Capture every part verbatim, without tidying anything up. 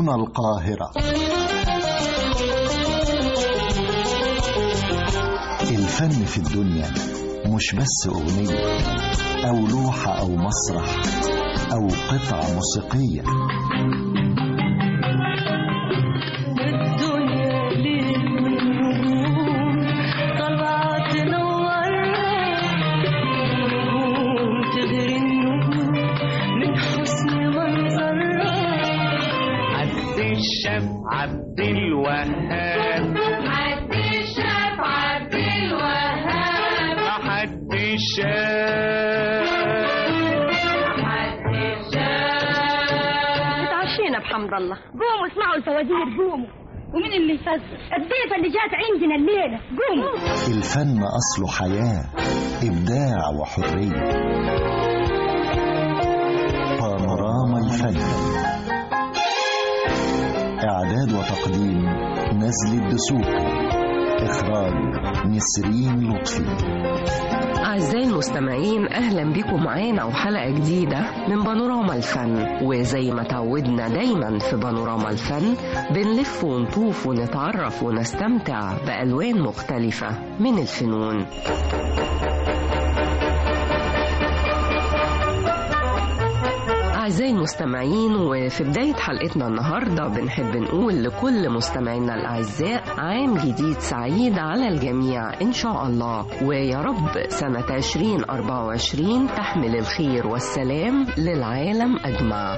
هنا القاهرة. الفن في الدنيا مش بس أغنية أو لوحة أو مسرح أو قطعة موسيقية. عبد الوهاب حد شاف عبد الوهاب حد شاف حد شاف. اتعشينا بحمد الله. قوموا اسمعوا الفوازير، قوموا. ومين اللي يفزر؟ الضيفة اللي جات عندنا الليلة. قوموا. الفن أصله حياة، إبداع وحرية. بانوراما الفن. إعداد وتقديم نزل الدسوقي. إخراج نسرين لطفي. أعزائي المستمعين، أهلا بكم معانا وحلقة جديدة من بانوراما الفن. وزي ما تعودنا دايما في بانوراما الفن بنلف ونطوف ونتعرف ونستمتع بألوان مختلفة من الفنون. أعزائي المستمعين، وفي بداية حلقتنا النهاردة بنحب نقول لكل مستمعينا الأعزاء عام جديد سعيد على الجميع إن شاء الله، ويا رب سنة عشرين أربعة وعشرين تحمل الخير والسلام للعالم أجمع.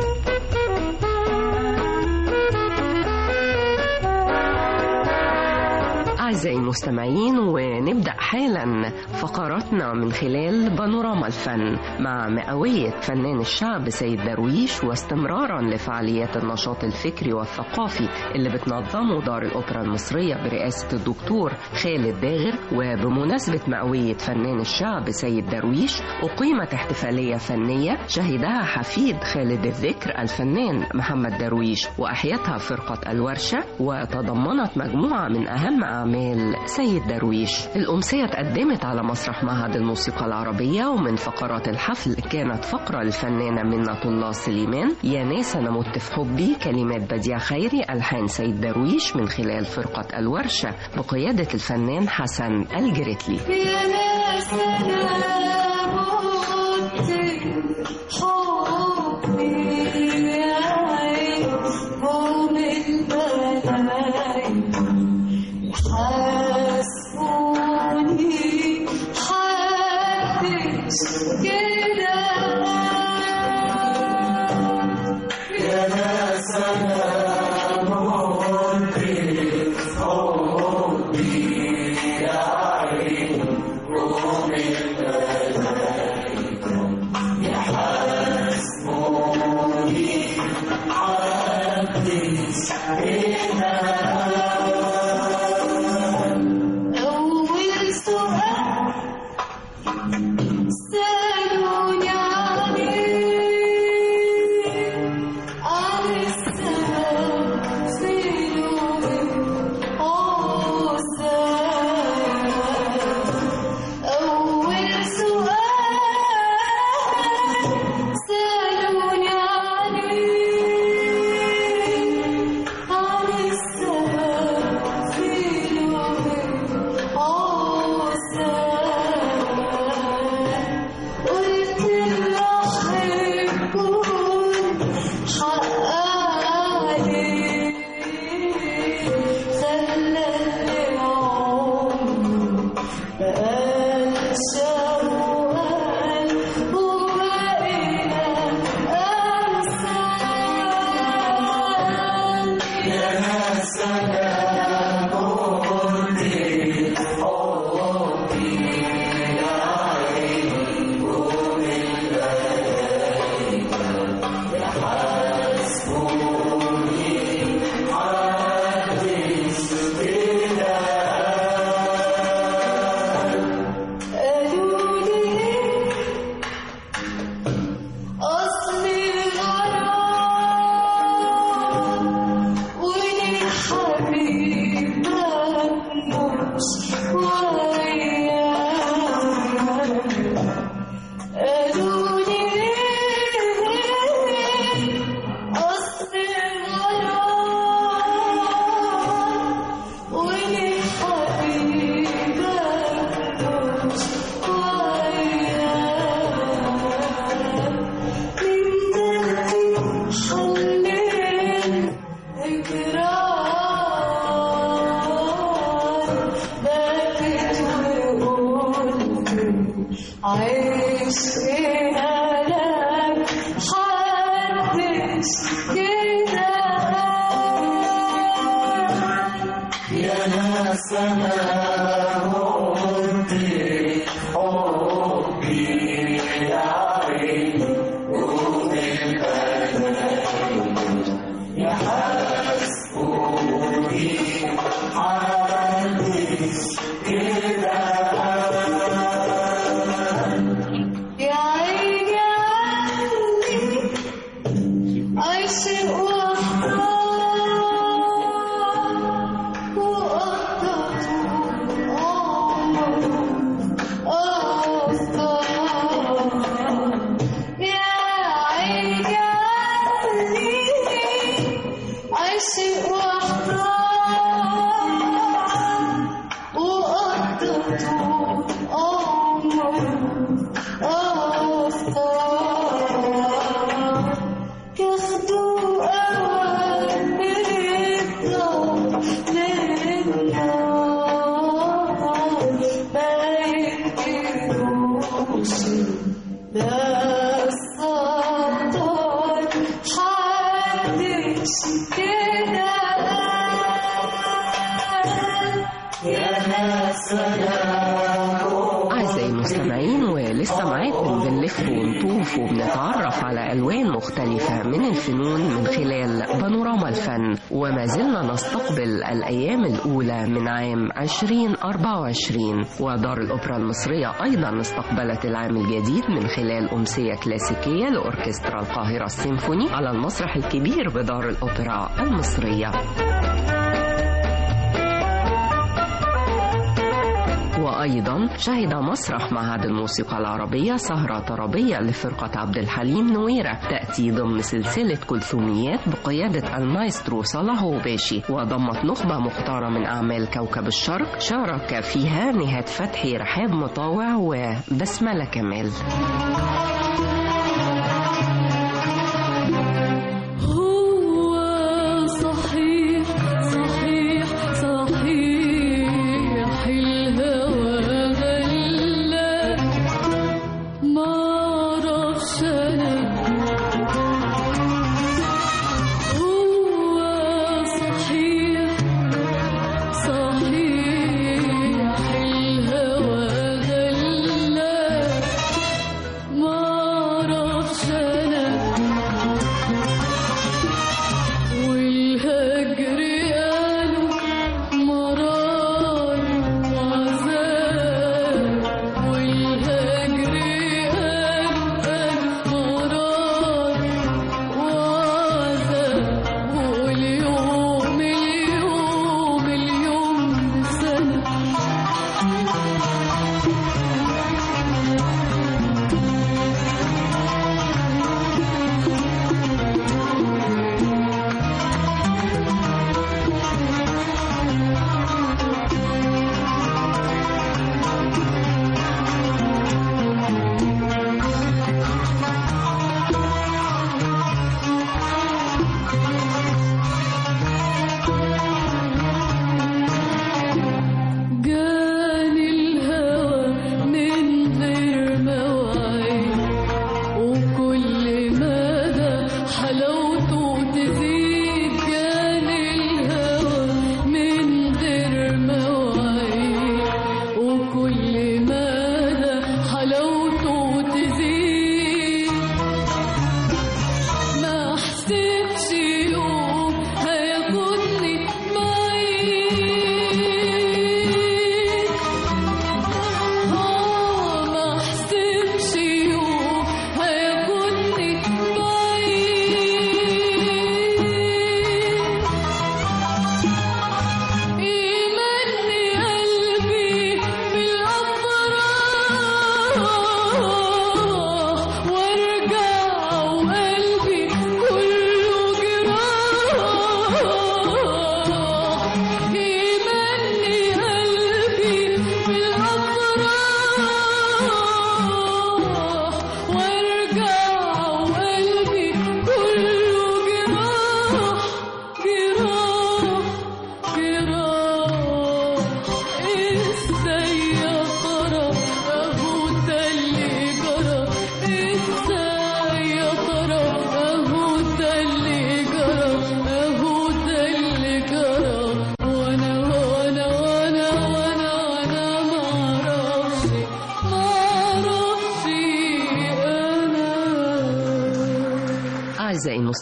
أعزائي المستمعين، ونبدأ حالا فقراتنا من خلال بانوراما الفن مع مئوية فنان الشعب سيد درويش، واستمرارا لفعاليات النشاط الفكري والثقافي اللي بتنظمه دار الأوبرا المصرية برئاسة الدكتور خالد داغر. وبمناسبة مئوية فنان الشعب سيد درويش أقيمت احتفالية فنية شهدها حفيد خالد الذكر الفنان محمد درويش، وأحيتها فرقة الورشة، وتضمنت مجموعة من أهم أعمال سيد درويش. الأمسية تقدمت على مسرح معهد الموسيقى العربية، ومن فقرات الحفل كانت فقرة للفنانة منة الله سليمان يا ناس أنا مت في حبي، كلمات بديع خيري، ألحان سيد درويش من خلال فرقة الورشة بقيادة الفنان حسن الجريتلي. يا ناس أنا مت في حبي يا عين قوم البلايين حاسبوني حدش كده يا ناس أنا مت في حبي يا عين قوم البلايين يحاسبوني حدش كده. سألوني عليك عن السلام في يوم عسى. أول سؤال سألوني عليك عن السلام في يوم عسى. قلت لأحبكم حق عليك خلى اللي عمره بقالش أوقات وبقينا أمثال. يا ناس أنا مت في حبي يا عين قوم البلايين يحاسبوني حدش كده. قالوا لي أصلي غرام ولي حبيبي أعزائي المستمعين، ولسه معاكم بنلف ونطوف وبنتعرف على ألوان مختلفة من الفنون من خلال بانوراما الفن، وما زلنا نستقبل الأيام الأولى من عام عشرين أربعة وعشرين، ودار الأوبرا المصرية أيضا استقبلت العام الجديد من خلال أمسية كلاسيكية لأوركسترا القاهرة السيمفوني على المسرح الكبير بدار الأوبرا المصرية. وأيضا شهد مسرح معهد الموسيقى العربية سهرة طربية لفرقة عبد الحليم نويرة تأتي ضمن سلسلة كلثوميات بقيادة المايسترو صلاح غباشي، وضمت نخبة مختارة من أعمال كوكب الشرق شارك فيها نهاد فتحي، رحاب مطاوع، وبسملة كمال. ما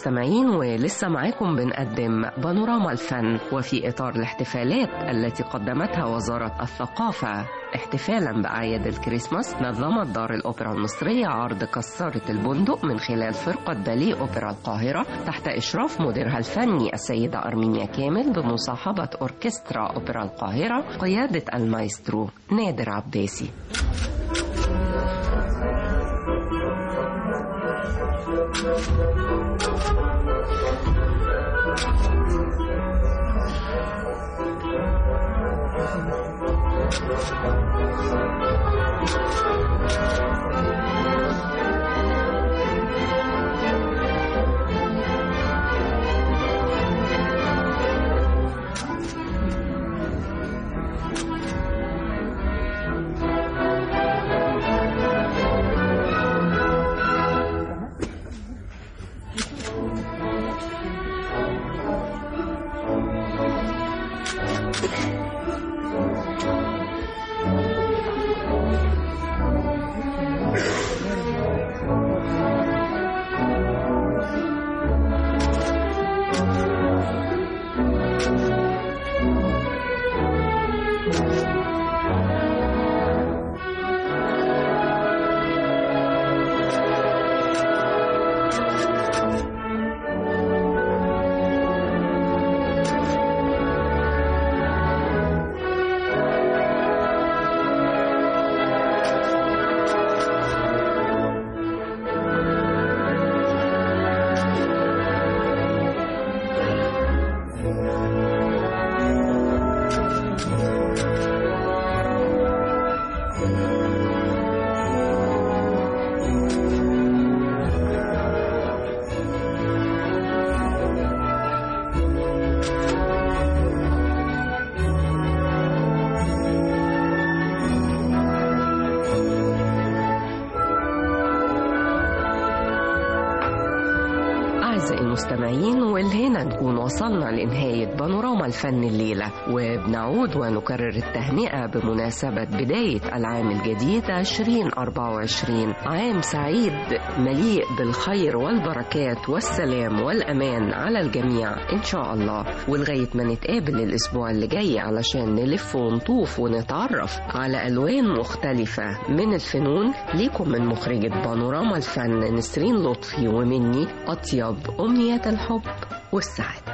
المستمعين، ولسه معاكم بنقدم بانوراما الفن، وفي إطار الاحتفالات التي قدمتها وزارة الثقافة احتفالا بأعياد الكريسماس، نظمت دار الأوبرا المصرية عرض كسارة البندق من خلال فرقة باليه أوبرا القاهرة تحت إشراف مديرها الفني السيدة أرمينيا كامل بمصاحبة أوركسترا أوبرا القاهرة قيادة المايسترو نادر عباسي. المستمعين، والهنا نكون وصلنا لنهاية بانوراما الفن الليلة، وبنعود ونكرر التهنئة بمناسبة بداية العام الجديد عشرين أربعة وعشرين، عام سعيد مليء بالخير والبركات والسلام والأمان على الجميع إن شاء الله. ولغاية ما نتقابل الأسبوع اللي جاي علشان نلف ونطوف ونتعرف على ألوان مختلفة من الفنون، ليكم من مخرجة بانوراما الفن نسرين لطفي ومني أطيب أمنيات الحب والسعادة.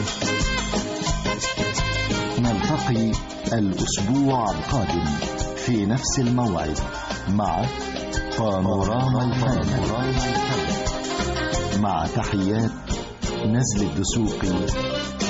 نلتقي الأسبوع القادم في نفس الموعد مع بانوراما الفن، مع تحيات نزل الدسوقي